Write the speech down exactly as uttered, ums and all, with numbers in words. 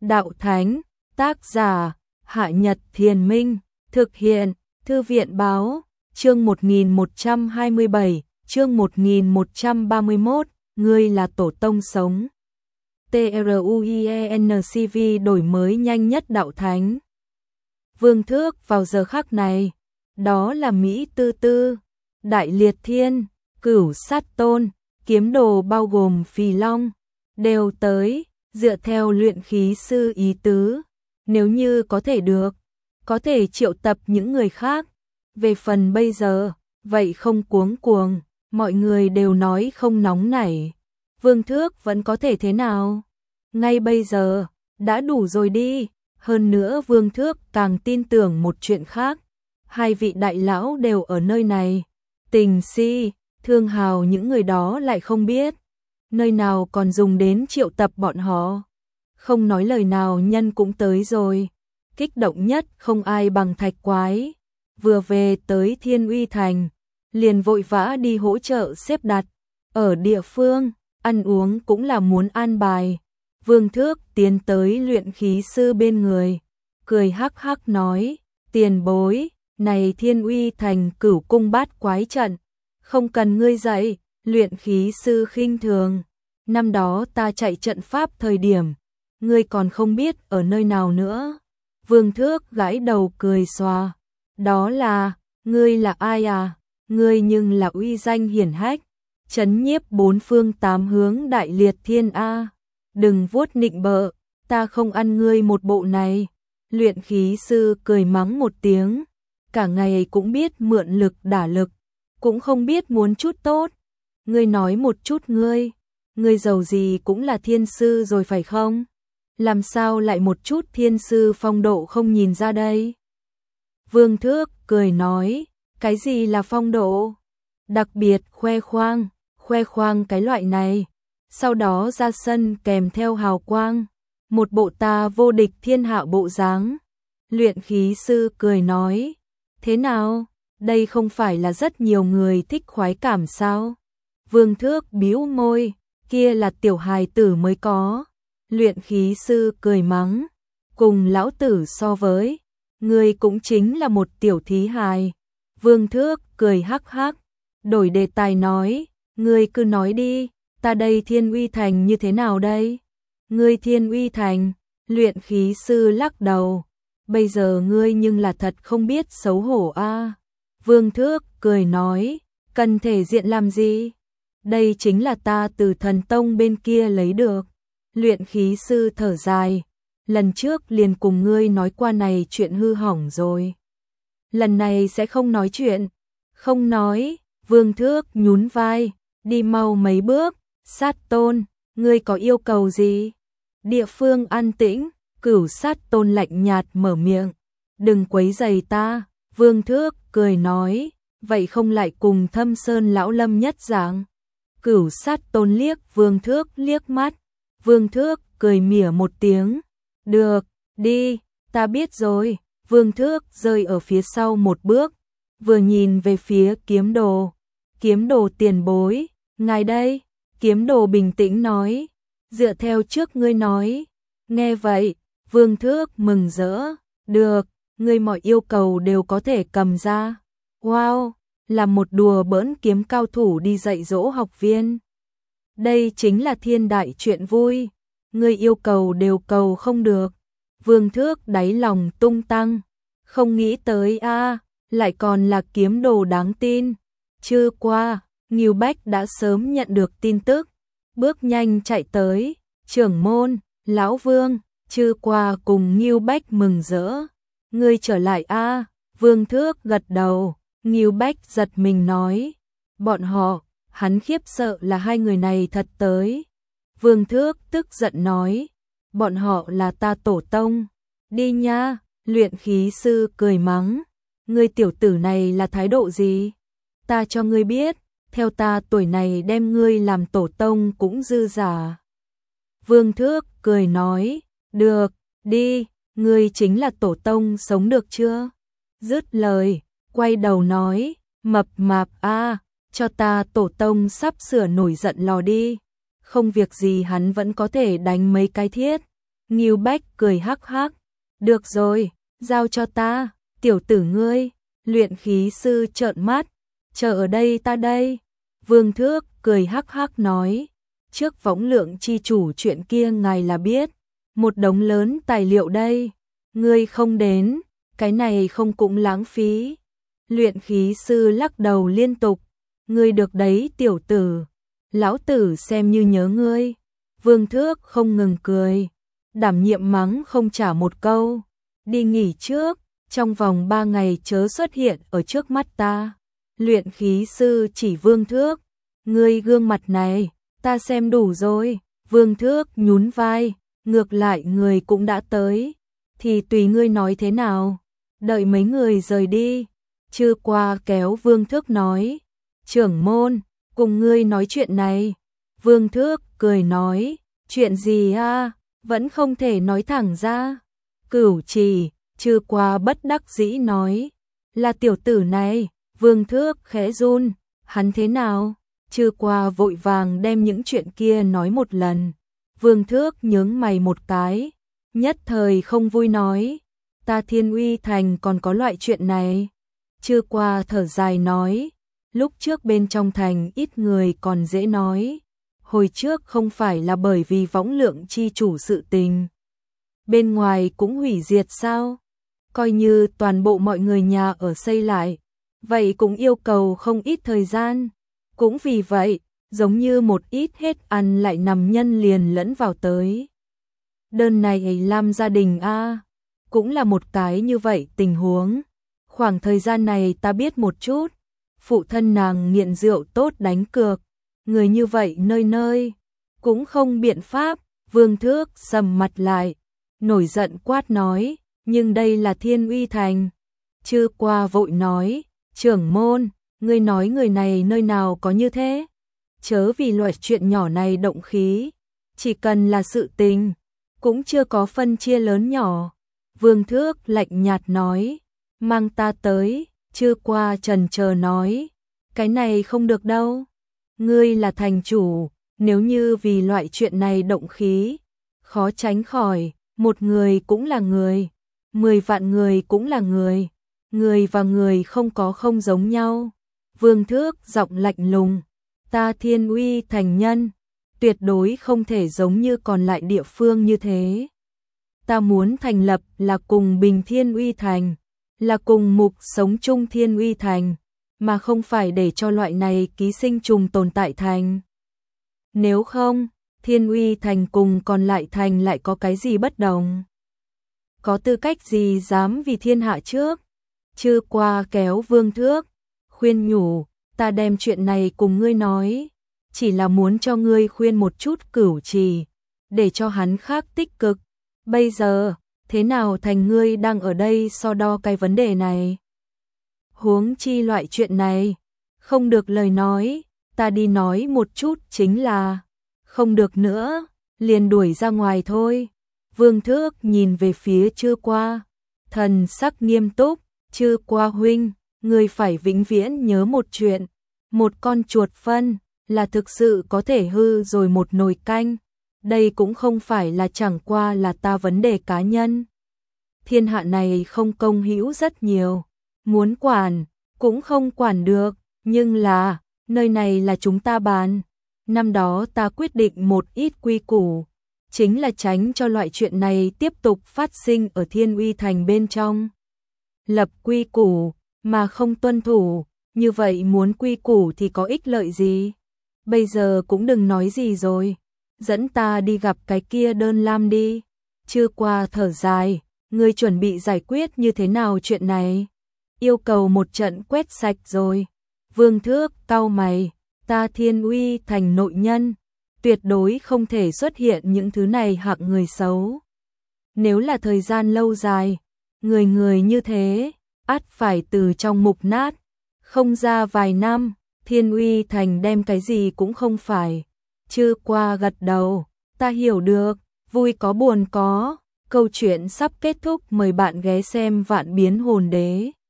Đạo Thánh, tác giả, Hạ Nhật Thiền Minh, thực hiện, Thư viện Báo, chương một nghìn một trăm hai mươi bảy, chương một nghìn một trăm ba mươi mốt, ngươi là tổ tông sống. TRUIENCV đổi mới nhanh nhất Đạo Thánh. Vương Thước vào giờ khắc này, đó là Mỹ Tư Tư, Đại Liệt Thiên, Cửu Sát Tôn, kiếm đồ bao gồm Phì Long, đều tới, dựa theo luyện khí sư ý tứ, nếu như có thể được, có thể triệu tập những người khác. Về phần bây giờ, vậy không cuống cuồng, mọi người đều nói không nóng nảy. Vương Thước vẫn có thể thế nào? Ngay bây giờ, đã đủ rồi đi. Hơn nữa Vương Thước càng tin tưởng một chuyện khác. Hai vị đại lão đều ở nơi này. Tình Si, Thương Hào những người đó lại không biết. Nơi nào còn dùng đến triệu tập bọn họ. Không nói lời nào nhân cũng tới rồi. Kích động nhất không ai bằng Thạch Quái. Vừa về tới Thiên Uy Thành, liền vội vã đi hỗ trợ xếp đặt. Ở địa phương, ăn uống cũng là muốn an bài. Vương Thước tiến tới luyện khí sư bên người, cười hắc hắc nói, tiền bối, này Thiên Uy Thành Cửu Cung Bát Quái trận, không cần ngươi dạy, luyện khí sư khinh thường. Năm đó ta chạy trận pháp thời điểm, ngươi còn không biết ở nơi nào nữa. Vương Thước gãi đầu cười xòa, đó là, ngươi là ai à, ngươi nhưng là uy danh hiển hách, chấn nhiếp bốn phương tám hướng Đại Liệt Thiên A. Đừng vuốt nịnh bợ, ta không ăn ngươi một bộ này. Luyện khí sư cười mắng một tiếng, cả ngày cũng biết mượn lực đả lực, cũng không biết muốn chút tốt. Ngươi nói một chút ngươi, ngươi giàu gì cũng là thiên sư rồi phải không? Làm sao lại một chút thiên sư phong độ không nhìn ra đây? Vương Thước cười nói, cái gì là phong độ? Đặc biệt khoe khoang, khoe khoang cái loại này. Sau đó ra sân kèm theo hào quang, một bộ ta vô địch thiên hạ bộ dáng. Luyện khí sư cười nói, thế nào, đây không phải là rất nhiều người thích khoái cảm sao? Vương Thước bĩu môi, kia là tiểu hài tử mới có. Luyện khí sư cười mắng, cùng lão tử so với, ngươi cũng chính là một tiểu thí hài. Vương Thước cười hắc hắc, đổi đề tài nói, ngươi cứ nói đi. Ta đây Thiên Uy Thành như thế nào đây? Ngươi Thiên Uy Thành, luyện khí sư lắc đầu. Bây giờ ngươi nhưng là thật không biết xấu hổ a. À. Vương Thước cười nói, cần thể diện làm gì? Đây chính là ta từ thần tông bên kia lấy được. Luyện khí sư thở dài, lần trước liền cùng ngươi nói qua này chuyện hư hỏng rồi. Lần này sẽ không nói chuyện. Không nói, Vương Thước nhún vai, đi mau mấy bước. Sát Tôn, ngươi có yêu cầu gì? Địa phương an tĩnh, Cửu Sát Tôn lạnh nhạt mở miệng. Đừng quấy rầy ta, Vương Thước cười nói, vậy không lại cùng Thâm Sơn lão lâm nhất dạng. Cửu Sát Tôn liếc Vương Thước liếc mắt. Vương Thước cười mỉa một tiếng. Được, đi, ta biết rồi. Vương Thước rơi ở phía sau một bước, vừa nhìn về phía kiếm đồ. Kiếm đồ tiền bối, ngài đây. Kiếm đồ bình tĩnh nói, dựa theo trước ngươi nói. Nghe vậy, Vương Thước mừng rỡ, được, ngươi mọi yêu cầu đều có thể cầm ra. Wow, là một đùa bỡn kiếm cao thủ đi dạy dỗ học viên. Đây chính là thiên đại chuyện vui, ngươi yêu cầu đều cầu không được. Vương Thước đáy lòng tung tăng, không nghĩ tới a, à, lại còn là kiếm đồ đáng tin. Chưa qua. Ngưu Bách đã sớm nhận được tin tức, bước nhanh chạy tới, trưởng môn, lão Vương, Chư Qua cùng Ngưu Bách mừng rỡ. Ngươi trở lại a? À? Vương Thước gật đầu, Ngưu Bách giật mình nói, bọn họ, hắn khiếp sợ là hai người này thật tới. Vương Thước tức giận nói, bọn họ là ta tổ tông, đi nha. Luyện khí sư cười mắng, ngươi tiểu tử này là thái độ gì? Ta cho ngươi biết. Theo ta tuổi này đem ngươi làm tổ tông cũng dư giả. Vương Thước cười nói, được, đi, ngươi chính là tổ tông sống được chưa? Dứt lời, quay đầu nói, mập mạp a, à, cho ta tổ tông sắp sửa nổi giận lò đi. Không việc gì hắn vẫn có thể đánh mấy cái thiết. Ngưu Bách cười hắc hắc. Được rồi, giao cho ta, tiểu tử ngươi. Luyện khí sư trợn mắt. Chờ ở đây ta đây. Vương Thước cười hắc hắc nói. Trước võng lượng chi chủ chuyện kia ngài là biết. Một đống lớn tài liệu đây. Ngươi không đến, cái này không cũng lãng phí. Luyện khí sư lắc đầu liên tục. Ngươi được đấy tiểu tử. Lão tử xem như nhớ ngươi. Vương Thước không ngừng cười. Đảm nhiệm mắng không trả một câu. Đi nghỉ trước, trong vòng ba ngày chớ xuất hiện ở trước mắt ta. Luyện khí sư chỉ Vương Thước. Ngươi gương mặt này, ta xem đủ rồi. Vương Thước nhún vai, ngược lại người cũng đã tới. Thì tùy ngươi nói thế nào. Đợi mấy người rời đi. Trư Qua kéo Vương Thước nói. Trưởng môn, cùng ngươi nói chuyện này. Vương Thước cười nói. Chuyện gì a? Vẫn không thể nói thẳng ra. Cửu Trì, Trư Qua bất đắc dĩ nói. Là tiểu tử này. Vương Thước khẽ run. Hắn thế nào? Trư Qua vội vàng đem những chuyện kia nói một lần. Vương Thước nhướng mày một cái. Nhất thời không vui nói. Ta Thiên Uy Thành còn có loại chuyện này. Trư Qua thở dài nói. Lúc trước bên trong thành ít người còn dễ nói. Hồi trước không phải là bởi vì võng lượng chi chủ sự tình. Bên ngoài cũng hủy diệt sao? Coi như toàn bộ mọi người nhà ở xây lại. Vậy cũng yêu cầu không ít thời gian. Cũng vì vậy, giống như một ít hết ăn lại nằm nhân liền lẫn vào tới. Đơn này làm gia đình a cũng là một cái như vậy tình huống. Khoảng thời gian này ta biết một chút. Phụ thân nàng nghiện rượu tốt đánh cược. Người như vậy nơi nơi. Cũng không biện pháp. Vương Thước sầm mặt lại. Nổi giận quát nói. Nhưng đây là Thiên Uy Thành. Trư Qua vội nói. Trưởng môn, ngươi nói người này nơi nào có như thế? Chớ vì loại chuyện nhỏ này động khí. Chỉ cần là sự tình. Cũng chưa có phân chia lớn nhỏ. Vương Thước lạnh nhạt nói. Mang ta tới. Trư Qua trần chờ nói. Cái này không được đâu. Ngươi là thành chủ. Nếu như vì loại chuyện này động khí. Khó tránh khỏi. Một người cũng là người. Mười vạn người cũng là người. Người và người không có không giống nhau. Vương Thước giọng lạnh lùng. Ta Thiên Uy Thành nhân. Tuyệt đối không thể giống như còn lại địa phương như thế. Ta muốn thành lập là cùng Bình Thiên Uy Thành. Là cùng mục sống chung Thiên Uy Thành. Mà không phải để cho loại này ký sinh trùng tồn tại thành. Nếu không, Thiên Uy Thành cùng còn lại thành lại có cái gì bất đồng? Có tư cách gì dám vì thiên hạ trước? Trư Qua kéo Vương Thước, khuyên nhủ, ta đem chuyện này cùng ngươi nói, chỉ là muốn cho ngươi khuyên một chút Cửu Trì, để cho hắn khác tích cực. Bây giờ, thế nào thành ngươi đang ở đây so đo cái vấn đề này? Huống chi loại chuyện này, không được lời nói, ta đi nói một chút chính là, không được nữa, liền đuổi ra ngoài thôi. Vương Thước nhìn về phía Trư Qua, thần sắc nghiêm túc. Trư Qua huynh, ngươi phải vĩnh viễn nhớ một chuyện, một con chuột phân là thực sự có thể hư rồi một nồi canh. Đây cũng không phải là chẳng qua là ta vấn đề cá nhân. Thiên hạ này không công hữu rất nhiều, muốn quản cũng không quản được, nhưng là nơi này là chúng ta bàn. Năm đó ta quyết định một ít quy củ, chính là tránh cho loại chuyện này tiếp tục phát sinh ở Thiên Uy Thành bên trong. Lập quy củ mà không tuân thủ, như vậy muốn quy củ thì có ích lợi gì? Bây giờ cũng đừng nói gì rồi, dẫn ta đi gặp cái kia đơn lam đi. Trư Qua thở dài, ngươi chuẩn bị giải quyết như thế nào chuyện này? Yêu cầu một trận quét sạch rồi. Vương Thước cau mày, ta Thiên Uy Thành nội nhân, tuyệt đối không thể xuất hiện những thứ này hạng người xấu. Nếu là thời gian lâu dài, người người như thế, ắt phải từ trong mục nát, không ra vài năm, Thiên Uy Thành đem cái gì cũng không phải. Trư Qua gật đầu, ta hiểu được, vui có buồn có, câu chuyện sắp kết thúc, mời bạn ghé xem Vạn Biến Hồn Đế.